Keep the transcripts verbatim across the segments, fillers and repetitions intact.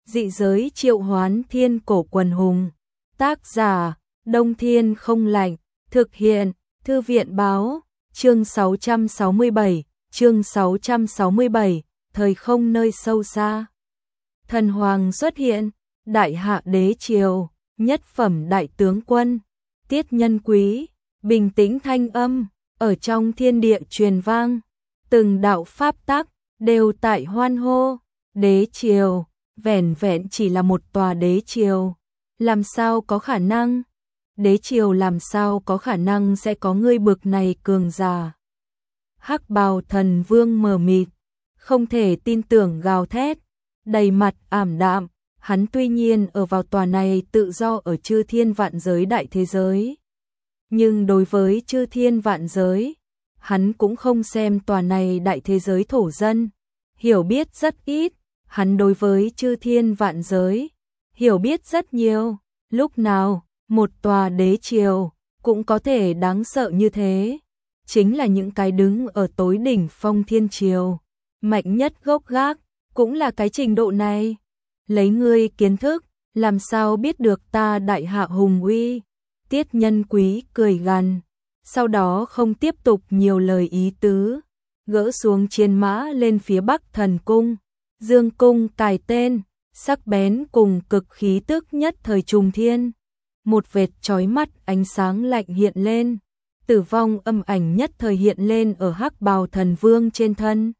Dị giới triệu hoán thiên cổ quần hùng. Tác giả, Đông Thiên không lạnh. Thực hiện, Thư viện báo. Chương sáu trăm sáu mươi bảy, chương sáu trăm sáu mươi bảy, thời không nơi sâu xa. Thần hoàng xuất hiện, đại hạ đế triều, nhất phẩm đại tướng quân, Tiết Nhân Quý, bình tĩnh thanh âm, ở trong thiên địa truyền vang, từng đạo pháp tắc, đều tại hoan hô, đế triều, vẻn vẹn chỉ là một tòa đế triều, làm sao có khả năng, đế triều làm sao có khả năng sẽ có người bực này cường giả. Hắc bào thần vương mờ mịt, không thể tin tưởng gào thét, đầy mặt ảm đạm, hắn tuy nhiên ở vào tòa này tự do ở chư thiên vạn giới đại thế giới. Nhưng đối với chư thiên vạn giới, hắn cũng không xem tòa này đại thế giới thổ dân, hiểu biết rất ít, hắn đối với chư thiên vạn giới, hiểu biết rất nhiều, lúc nào, một tòa đế triều, cũng có thể đáng sợ như thế, chính là những cái đứng ở tối đỉnh phong thiên triều, mạnh nhất gốc gác, cũng là cái trình độ này, lấy ngươi kiến thức, làm sao biết được ta đại hạ hùng uy. Tiết Nhân Quý cười gằn, sau đó không tiếp tục nhiều lời ý tứ, gỡ xuống chiến mã lên phía Bắc Thần Cung, Dương Cung cài tên, sắc bén cùng cực khí tức nhất thời trùng thiên. Một vệt chói mắt ánh sáng lạnh hiện lên, tử vong âm ảnh nhất thời hiện lên ở Hắc bào thần vương trên thân.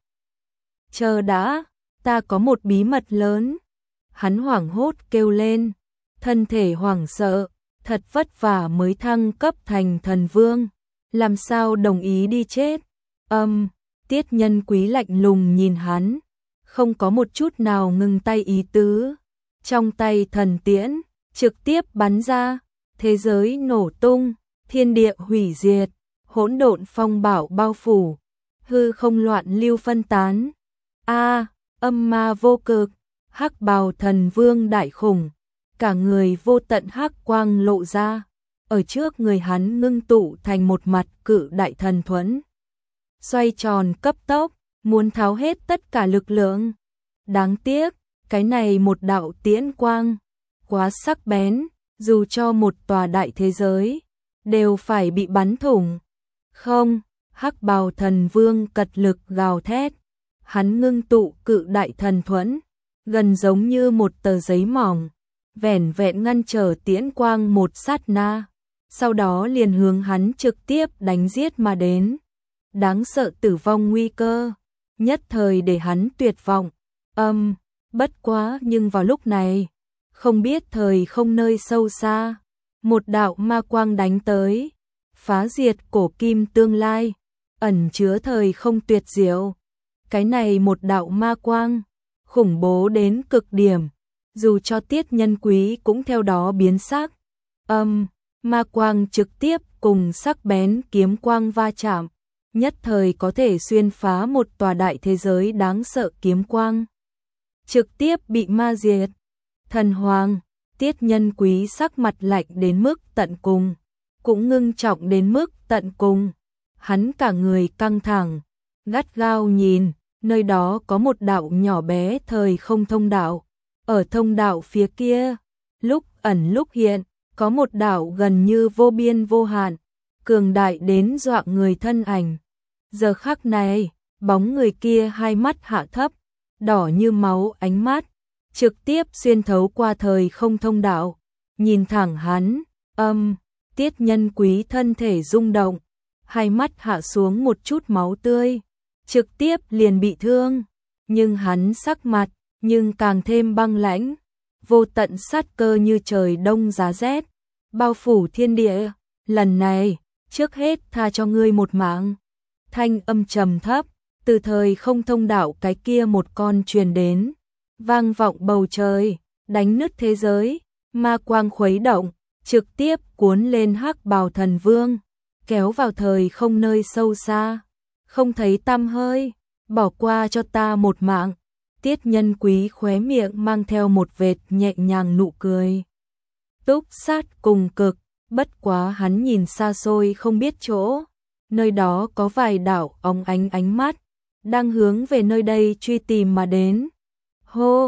Chờ đã, ta có một bí mật lớn. Hắn hoảng hốt kêu lên, thân thể hoảng sợ, thật vất vả mới thăng cấp thành thần vương, làm sao đồng ý đi chết. Âm, um, Tiết Nhân Quý lạnh lùng nhìn hắn, không có một chút nào ngừng tay ý tứ. Trong tay thần tiễn, trực tiếp bắn ra, thế giới nổ tung, thiên địa hủy diệt, hỗn độn phong bạo bao phủ, hư không loạn lưu phân tán. A, âm ma vô cực, Hắc bào thần vương đại khủng, cả người vô tận hắc quang lộ ra, ở trước người hắn ngưng tụ thành một mặt cự đại thần thuẫn, xoay tròn cấp tốc, muốn tháo hết tất cả lực lượng. Đáng tiếc, cái này một đạo tiễn quang, quá sắc bén, dù cho một tòa đại thế giới, đều phải bị bắn thủng. Không, Hắc bào thần vương cật lực gào thét, hắn ngưng tụ cự đại thần thuẫn, gần giống như một tờ giấy mỏng, vẻn vẹn ngăn trở tiễn quang một sát na, sau đó liền hướng hắn trực tiếp đánh giết mà đến. Đáng sợ tử vong nguy cơ, nhất thời để hắn tuyệt vọng. Âm, um, bất quá nhưng vào lúc này, không biết thời không nơi sâu xa, một đạo ma quang đánh tới, phá diệt cổ kim tương lai, ẩn chứa thời không tuyệt diệu. Cái này một đạo ma quang, khủng bố đến cực điểm, dù cho Tiết Nhân Quý cũng theo đó biến sắc. Âm, um, ma quang trực tiếp cùng sắc bén kiếm quang va chạm, nhất thời có thể xuyên phá một tòa đại thế giới đáng sợ kiếm quang, trực tiếp bị ma diệt. Thần hoàng, Tiết Nhân Quý sắc mặt lạnh đến mức tận cùng, cũng ngưng trọng đến mức tận cùng, hắn cả người căng thẳng, gắt gao nhìn. Nơi đó có một đạo nhỏ bé thời không thông đạo, ở thông đạo phía kia, lúc ẩn lúc hiện, có một đạo gần như vô biên vô hạn, cường đại đến dọa người thân ảnh. Giờ khắc này, bóng người kia hai mắt hạ thấp, đỏ như máu ánh mắt, trực tiếp xuyên thấu qua thời không thông đạo, nhìn thẳng hắn. Âm, um, Tiết Nhân Quý thân thể rung động, hai mắt hạ xuống một chút máu tươi, trực tiếp liền bị thương, nhưng hắn sắc mặt, nhưng càng thêm băng lãnh, vô tận sát cơ như trời đông giá rét, bao phủ thiên địa, lần này, trước hết tha cho ngươi một mạng. Thanh âm trầm thấp, từ thời không thông đạo cái kia một con truyền đến, vang vọng bầu trời, đánh nứt thế giới, ma quang khuấy động, trực tiếp cuốn lên Hắc bào thần vương, kéo vào thời không nơi sâu xa. Không thấy tăm hơi, bỏ qua cho ta một mạng. Tiết Nhân Quý khóe miệng mang theo một vệt nhẹ nhàng nụ cười. Túc sát cùng cực, bất quá hắn nhìn xa xôi không biết chỗ, nơi đó có vài đạo óng ánh ánh mắt, đang hướng về nơi đây truy tìm mà đến. Hô,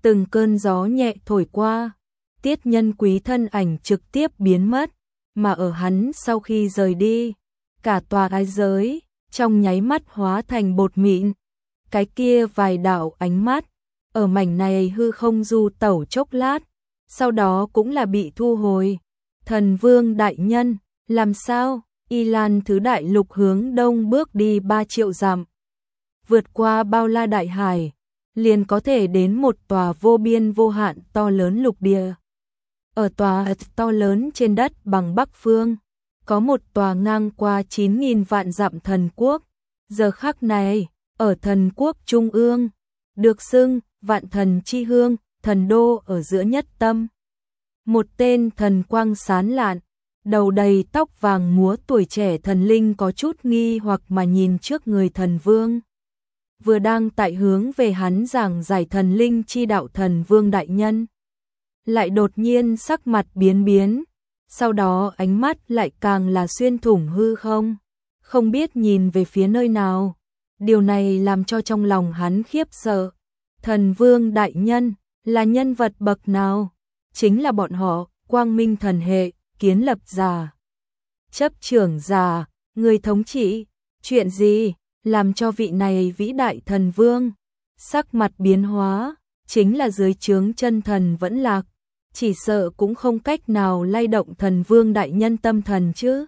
từng cơn gió nhẹ thổi qua, Tiết Nhân Quý thân ảnh trực tiếp biến mất, mà ở hắn sau khi rời đi, cả tòa ái giới trong nháy mắt hóa thành bột mịn. Cái kia vài đạo ánh mắt ở mảnh này hư không du tẩu chốc lát, sau đó cũng là bị thu hồi. Thần Vương đại nhân, làm sao? Y Lan thứ đại lục hướng đông bước đi ba triệu dặm, vượt qua bao la đại hải, liền có thể đến một tòa vô biên vô hạn to lớn lục địa. Ở tòa to lớn trên đất bằng Bắc Phương, có một tòa ngang qua chín nghìn vạn dặm thần quốc. Giờ khắc này, ở thần quốc trung ương, được xưng vạn thần chi hương, thần đô ở giữa nhất tâm. Một tên thần quang sáng lạn, đầu đầy tóc vàng múa tuổi trẻ thần linh có chút nghi hoặc mà nhìn trước người thần vương. Vừa đang tại hướng về hắn giảng giải thần linh chi đạo thần vương đại nhân, lại đột nhiên sắc mặt biến biến, sau đó ánh mắt lại càng là xuyên thủng hư không, không biết nhìn về phía nơi nào. Điều này làm cho trong lòng hắn khiếp sợ. Thần vương đại nhân là nhân vật bậc nào? Chính là bọn họ, Quang Minh thần hệ, kiến lập giả, chấp trưởng giả, người thống trị. Chuyện gì làm cho vị này vĩ đại thần vương sắc mặt biến hóa? Chính là dưới trướng chân thần vẫn lạc, chỉ sợ cũng không cách nào lay động thần vương đại nhân tâm thần chứ.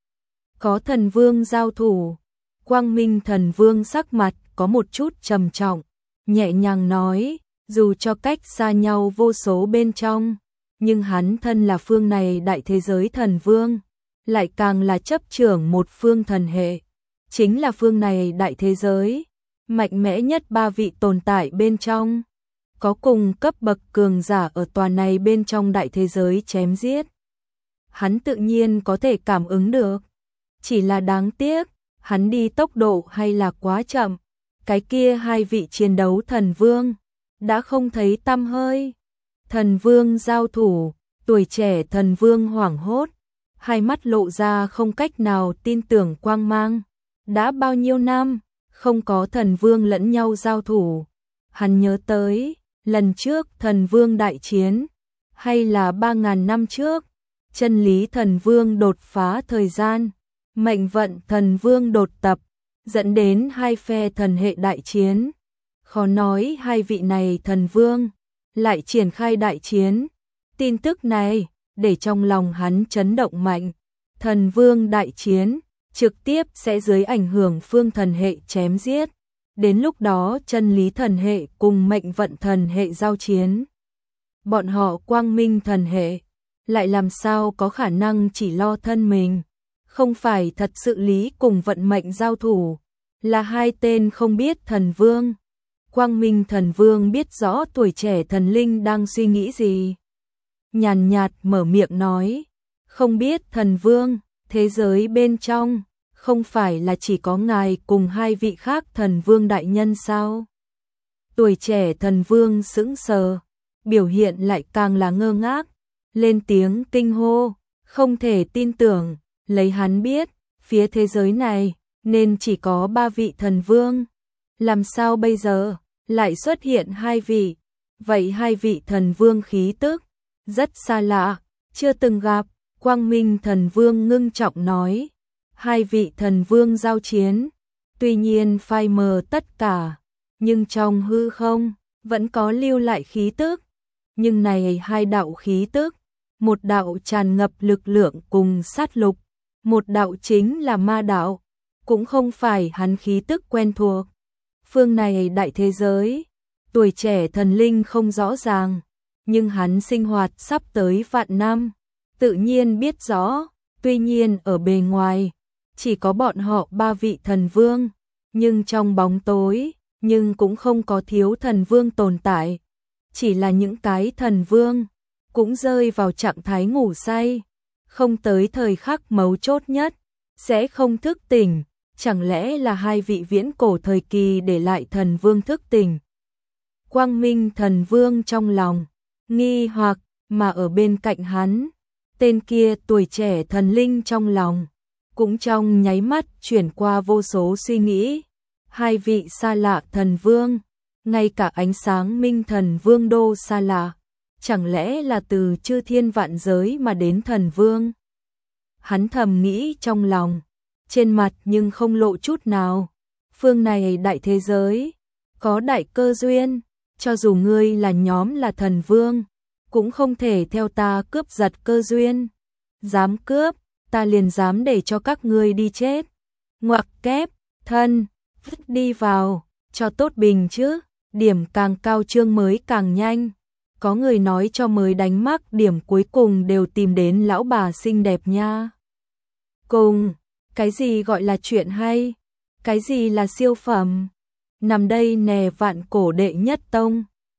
Có thần vương giao thủ, Quang Minh thần vương sắc mặt có một chút trầm trọng, nhẹ nhàng nói, dù cho cách xa nhau vô số bên trong, nhưng hắn thân là phương này đại thế giới thần vương, lại càng là chấp trưởng một phương thần hệ, chính là phương này đại thế giới mạnh mẽ nhất ba vị tồn tại bên trong, có cùng cấp bậc cường giả ở tòa này bên trong đại thế giới chém giết. Hắn tự nhiên có thể cảm ứng được, chỉ là đáng tiếc, hắn đi tốc độ hay là quá chậm, cái kia hai vị chiến đấu thần vương đã không thấy tăm hơi. Thần vương giao thủ, tuổi trẻ thần vương hoảng hốt, hai mắt lộ ra không cách nào tin tưởng quang mang. Đã bao nhiêu năm không có thần vương lẫn nhau giao thủ, hắn nhớ tới lần trước thần vương đại chiến, hay là ba ngàn năm trước, chân lý thần vương đột phá thời gian, mệnh vận thần vương đột tập, dẫn đến hai phe thần hệ đại chiến. Khó nói hai vị này thần vương lại triển khai đại chiến. Tin tức này để trong lòng hắn chấn động mạnh. Thần vương đại chiến trực tiếp sẽ dưới ảnh hưởng phương thần hệ chém giết. Đến lúc đó chân lý thần hệ cùng mệnh vận thần hệ giao chiến. Bọn họ Quang Minh thần hệ lại làm sao có khả năng chỉ lo thân mình, không phải thật sự lý cùng vận mệnh giao thủ, là hai tên không biết thần vương. Quang Minh thần vương biết rõ tuổi trẻ thần linh đang suy nghĩ gì, nhàn nhạt mở miệng nói, không biết thần vương, thế giới bên trong không phải là chỉ có ngài cùng hai vị khác thần vương đại nhân sao? Tuổi trẻ thần vương sững sờ, biểu hiện lại càng là ngơ ngác, lên tiếng kinh hô, không thể tin tưởng, lấy hắn biết, phía thế giới này nên chỉ có ba vị thần vương, làm sao bây giờ lại xuất hiện hai vị? Vậy hai vị thần vương khí tức rất xa lạ, chưa từng gặp. Quang Minh thần vương ngưng trọng nói, hai vị thần vương giao chiến, tuy nhiên phai mờ tất cả, nhưng trong hư không vẫn có lưu lại khí tức. Nhưng này hai đạo khí tức, một đạo tràn ngập lực lượng cùng sát lục, một đạo chính là ma đạo, cũng không phải hắn khí tức quen thuộc. Phương này đại thế giới, tuổi trẻ thần linh không rõ ràng, nhưng hắn sinh hoạt sắp tới vạn năm, tự nhiên biết rõ. Tuy nhiên ở bề ngoài chỉ có bọn họ ba vị thần vương, nhưng trong bóng tối, nhưng cũng không có thiếu thần vương tồn tại. Chỉ là những cái thần vương cũng rơi vào trạng thái ngủ say, không tới thời khắc mấu chốt nhất sẽ không thức tỉnh. Chẳng lẽ là hai vị viễn cổ thời kỳ để lại thần vương thức tỉnh? Quang Minh thần vương trong lòng nghi hoặc, mà ở bên cạnh hắn, tên kia tuổi trẻ thần linh trong lòng cũng trong nháy mắt chuyển qua vô số suy nghĩ. Hai vị xa lạ thần vương, ngay cả ánh sáng minh thần vương đô xa lạ, chẳng lẽ là từ chư thiên vạn giới mà đến thần vương? Hắn thầm nghĩ trong lòng, trên mặt nhưng không lộ chút nào. Phương này đại thế giới, có đại cơ duyên, cho dù ngươi là nhóm là thần vương, cũng không thể theo ta cướp giật cơ duyên. Dám cướp, ta liền dám để cho các ngươi đi chết. Ngoặc kép, thân, đi vào, cho tốt bình chứ, điểm càng cao trương mới càng nhanh. Có người nói cho mới đánh mắc điểm cuối cùng đều tìm đến lão bà xinh đẹp nha. Cùng, cái gì gọi là chuyện hay? Cái gì là siêu phẩm? Nằm đây nè vạn cổ đệ nhất tông.